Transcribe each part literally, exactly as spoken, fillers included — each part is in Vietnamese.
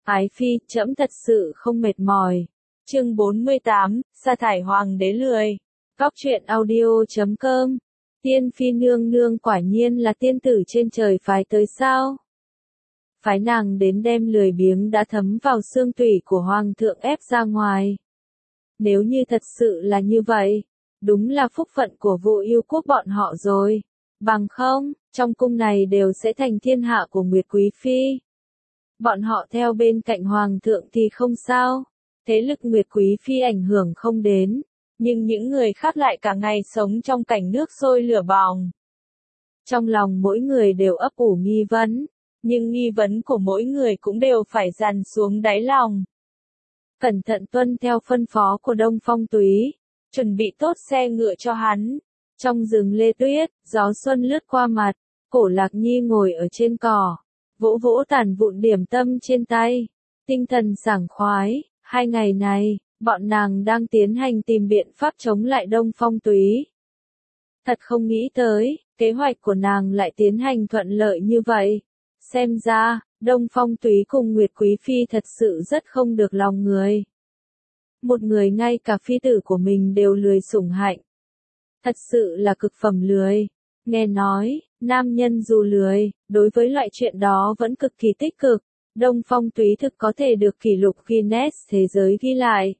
Ái phi, trẫm thật sự không mệt mỏi. Chương bốn mươi tám, sa thải hoàng đế lười. Góc truyện audio chấm com. Tiên phi nương nương quả nhiên là tiên tử trên trời phái tới sao? Phái nàng đến đem lười biếng đã thấm vào xương tủy của hoàng thượng ép ra ngoài. Nếu như thật sự là như vậy, đúng là phúc phận của Vũ Yêu quốc bọn họ rồi. Bằng không, trong cung này đều sẽ thành thiên hạ của Nguyệt Quý Phi. Bọn họ theo bên cạnh hoàng thượng thì không sao, thế lực Nguyệt Quý Phi ảnh hưởng không đến, nhưng những người khác lại cả ngày sống trong cảnh nước sôi lửa bỏng. Trong lòng mỗi người đều ấp ủ nghi vấn, nhưng nghi vấn của mỗi người cũng đều phải dằn xuống đáy lòng. Cẩn thận tuân theo phân phó của Đông Phong Túy, chuẩn bị tốt xe ngựa cho hắn. Trong rừng lê tuyết, gió xuân lướt qua mặt, Cổ Lạc Nhi ngồi ở trên cỏ, vỗ vỗ tàn vụn điểm tâm trên tay, tinh thần sảng khoái. Hai ngày này, bọn nàng đang tiến hành tìm biện pháp chống lại Đông Phong Túy. Thật không nghĩ tới, kế hoạch của nàng lại tiến hành thuận lợi như vậy. Xem ra, Đông Phong Túy cùng Nguyệt Quý Phi thật sự rất không được lòng người. Một người ngay cả phi tử của mình đều lười sủng hạnh. Thật sự là cực phẩm lười. Nghe nói, nam nhân dù lười, đối với loại chuyện đó vẫn cực kỳ tích cực. Đông Phong Túy thực có thể được kỷ lục Guinness thế giới ghi lại.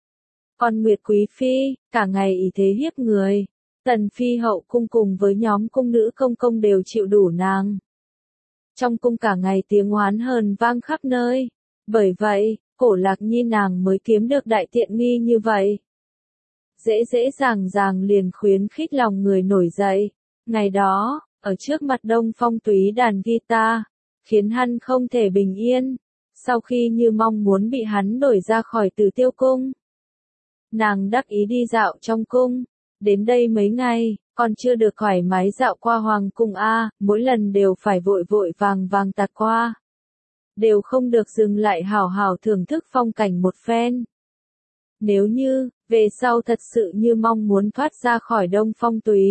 Còn Nguyệt Quý Phi, cả ngày ý thế hiếp người. Tần Phi hậu cung cùng với nhóm cung nữ công công đều chịu đủ nàng. Trong cung cả ngày tiếng oán hờn vang khắp nơi. Bởi vậy, Cổ Lạc Nhi nàng mới kiếm được đại tiện nghi như vậy. Dễ dễ dàng dàng liền khuyến khích lòng người nổi dậy. Ngày đó, ở trước mặt Đông Phong Túy đàn guitar, khiến hắn không thể bình yên. Sau khi như mong muốn bị hắn đuổi ra khỏi Tử Tiêu cung, nàng đắc ý đi dạo trong cung. Đến đây mấy ngày, còn chưa được thoải mái dạo qua hoàng cung a, mỗi lần đều phải vội vội vàng vàng tạt qua, đều không được dừng lại hào hào thưởng thức phong cảnh một phen. Nếu như, về sau thật sự như mong muốn thoát ra khỏi Đông Phong Túy,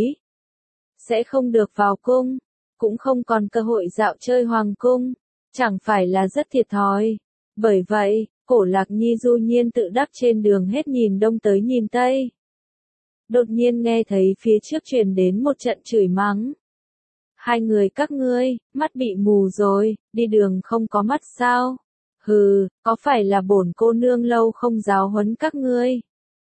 sẽ không được vào cung, cũng không còn cơ hội dạo chơi hoàng cung, chẳng phải là rất thiệt thòi. Bởi vậy, Cổ Lạc Nhi du nhiên tự đắc trên đường hết nhìn đông tới nhìn tây. Đột nhiên nghe thấy phía trước truyền đến một trận chửi mắng. Hai người các ngươi, mắt bị mù rồi, đi đường không có mắt sao? Hừ, có phải là bổn cô nương lâu không giáo huấn các ngươi?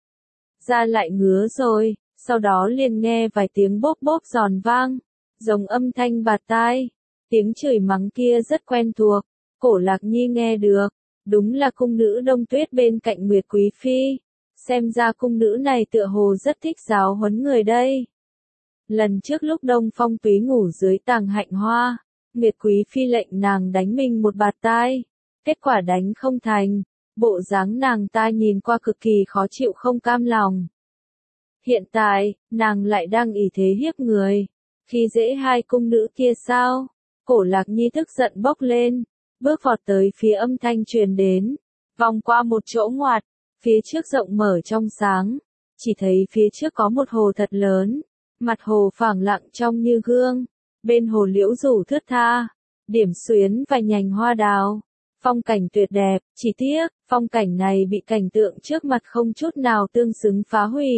Da lại ngứa rồi, sau đó liền nghe vài tiếng bốp bốp giòn vang, giống âm thanh bạt tai. Tiếng chửi mắng kia rất quen thuộc, Cổ Lạc Nhi nghe được, đúng là cung nữ Đông Tuyết bên cạnh Nguyệt Quý Phi. Xem ra cung nữ này tựa hồ rất thích giáo huấn người đây. Lần trước lúc Đông Phong Túy ngủ dưới tàng hạnh hoa, Nguyệt Quý Phi lệnh nàng đánh mình một bạt tai. Kết quả đánh không thành, bộ dáng nàng ta nhìn qua cực kỳ khó chịu không cam lòng. Hiện tại, nàng lại đang ỷ thế hiếp người, khi dễ hai cung nữ kia sao? Cổ Lạc Nhi tức giận bốc lên, bước vọt tới phía âm thanh truyền đến, vòng qua một chỗ ngoặt, phía trước rộng mở trong sáng, chỉ thấy phía trước có một hồ thật lớn, mặt hồ phẳng lặng trong như gương, bên hồ liễu rủ thướt tha, điểm xuyến vài nhành hoa đào, phong cảnh tuyệt đẹp, chỉ tiếc, phong cảnh này bị cảnh tượng trước mặt không chút nào tương xứng phá hủy.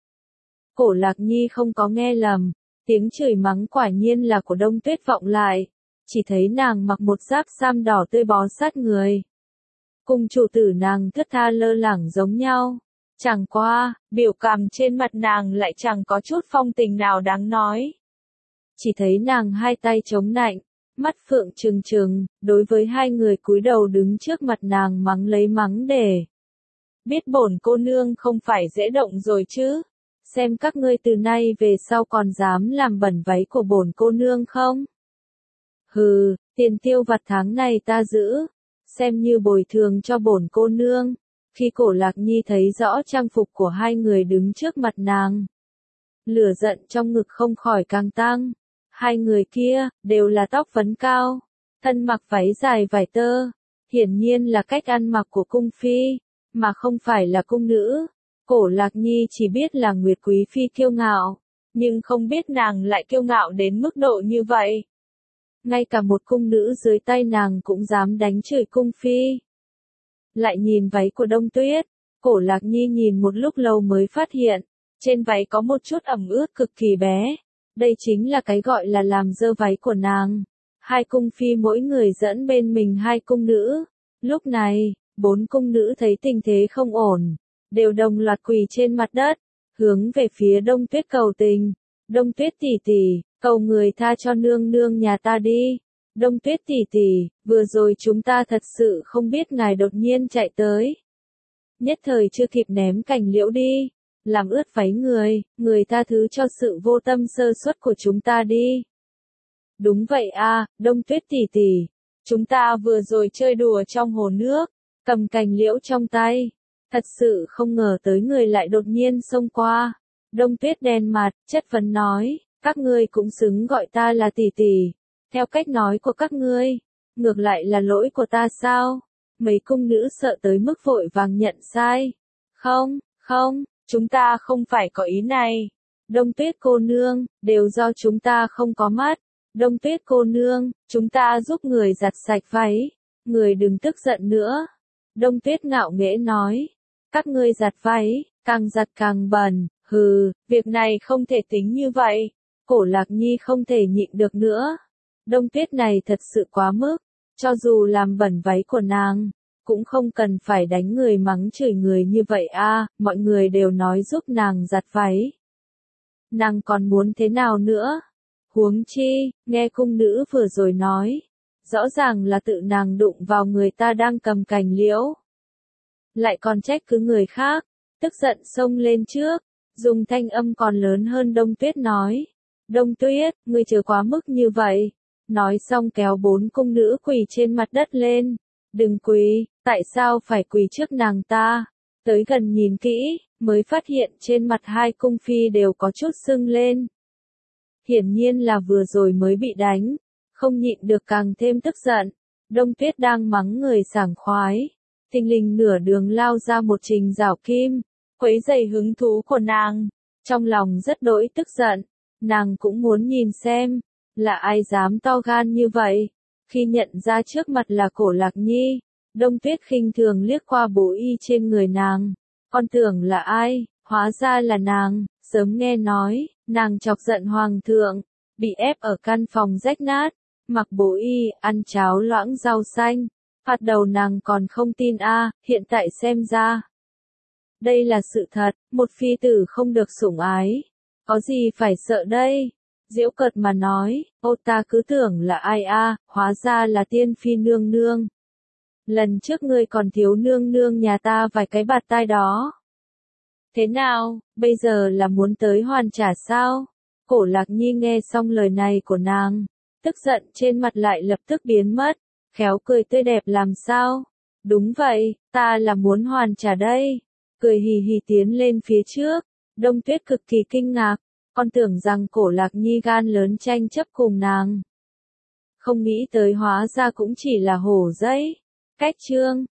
Cổ Lạc Nhi không có nghe lầm, tiếng chửi mắng quả nhiên là của Đông Tuyết vọng lại, chỉ thấy nàng mặc một giáp sam đỏ tươi bó sát người. Cùng chủ tử nàng thướt tha lơ lẳng giống nhau, chẳng qua, biểu cảm trên mặt nàng lại chẳng có chút phong tình nào đáng nói. Chỉ thấy nàng hai tay chống nạnh, mắt phượng trừng trừng, đối với hai người cúi đầu đứng trước mặt nàng mắng lấy mắng để. Biết bổn cô nương không phải dễ động rồi chứ, xem các ngươi từ nay về sau còn dám làm bẩn váy của bổn cô nương không? Hừ, tiền tiêu vặt tháng này ta giữ, xem như bồi thường cho bổn cô nương. Khi Cổ Lạc Nhi thấy rõ trang phục của hai người đứng trước mặt nàng, lửa giận trong ngực không khỏi càng tăng. Hai người kia, đều là tóc vấn cao, thân mặc váy dài vải tơ, hiển nhiên là cách ăn mặc của cung phi, mà không phải là cung nữ. Cổ Lạc Nhi chỉ biết là Nguyệt Quý Phi kiêu ngạo, nhưng không biết nàng lại kiêu ngạo đến mức độ như vậy. Ngay cả một cung nữ dưới tay nàng cũng dám đánh chửi cung phi. lại nhìn váy của Đông Tuyết. Cổ Lạc Nhi nhìn một lúc lâu mới phát hiện, trên váy có một chút ẩm ướt cực kỳ bé. Đây chính là cái gọi là làm dơ váy của nàng. Hai cung phi mỗi người dẫn bên mình hai cung nữ. Lúc này, bốn cung nữ thấy tình thế không ổn, đều đồng loạt quỳ trên mặt đất, hướng về phía Đông Tuyết cầu tình. Đông Tuyết tỷ tỷ, cầu người tha cho nương nương nhà ta đi. Đông Tuyết tỷ tỷ, vừa rồi chúng ta thật sự không biết ngài đột nhiên chạy tới. Nhất thời chưa kịp ném cành liễu đi, làm ướt váy người, người tha thứ cho sự vô tâm sơ suất của chúng ta đi. Đúng vậy a, Đông Tuyết tỷ tỷ, chúng ta vừa rồi chơi đùa trong hồ nước, cầm cành liễu trong tay, thật sự không ngờ tới người lại đột nhiên xông qua. Đông Tuyết đen mặt, chất vấn nói, các ngươi cũng xứng gọi ta là tỷ tỷ, theo cách nói của các ngươi, ngược lại là lỗi của ta sao? Mấy cung nữ sợ tới mức vội vàng nhận sai. Không, không, chúng ta không phải có ý này. Đông Tuyết cô nương, đều do chúng ta không có mắt. Đông Tuyết cô nương, chúng ta giúp người giặt sạch váy, người đừng tức giận nữa. Đông Tuyết ngạo nghễ nói, các ngươi giặt váy, càng giặt càng bẩn, hừ, việc này không thể tính như vậy. Cổ Lạc Nhi không thể nhịn được nữa. Đông Tuyết này thật sự quá mức, cho dù làm bẩn váy của nàng, cũng không cần phải đánh người mắng chửi người như vậy a, mọi người đều nói giúp nàng giặt váy. Nàng còn muốn thế nào nữa? Huống chi, nghe cung nữ vừa rồi nói, rõ ràng là tự nàng đụng vào người ta đang cầm cành liễu. Lại còn trách cứ người khác, tức giận xông lên trước, dùng thanh âm còn lớn hơn Đông Tuyết nói. Đông Tuyết, ngươi chớ quá mức như vậy. Nói xong kéo bốn cung nữ quỳ trên mặt đất lên. Đừng quỳ, tại sao phải quỳ trước nàng ta? Tới gần nhìn kỹ, mới phát hiện trên mặt hai cung phi đều có chút sưng lên. Hiển nhiên là vừa rồi mới bị đánh, không nhịn được càng thêm tức giận. Đông Tuyết đang mắng người sảng khoái, thình lình nửa đường lao ra một Trình Giảo Kim, quấy rầy hứng thú của nàng, trong lòng rất đỗi tức giận, nàng cũng muốn nhìn xem, là ai dám to gan như vậy. Khi nhận ra trước mặt là Cổ Lạc Nhi, Đông Tuyết khinh thường liếc qua bố y trên người nàng, con tưởng là ai, hóa ra là nàng. Sớm nghe nói, nàng chọc giận hoàng thượng, bị ép ở căn phòng rách nát, mặc bố y, ăn cháo loãng rau xanh. Phạt đầu nàng còn không tin a, hiện tại xem ra. Đây là sự thật, một phi tử không được sủng ái. Có gì phải sợ đây? Giễu cợt mà nói, ô ta cứ tưởng là ai a, hóa ra là tiên phi nương nương. Lần trước ngươi còn thiếu nương nương nhà ta vài cái bạt tai đó. Thế nào, bây giờ là muốn tới hoàn trả sao? Cổ Lạc Nhi nghe xong lời này của nàng, tức giận trên mặt lại lập tức biến mất, khéo cười tươi đẹp làm sao? Đúng vậy, ta là muốn hoàn trả đây. Cười hì hì tiến lên phía trước, Đông Tuyết cực kỳ kinh ngạc, con tưởng rằng Cổ Lạc Nhi gan lớn tranh chấp cùng nàng. Không nghĩ tới hóa ra cũng chỉ là hổ giấy. Cách chương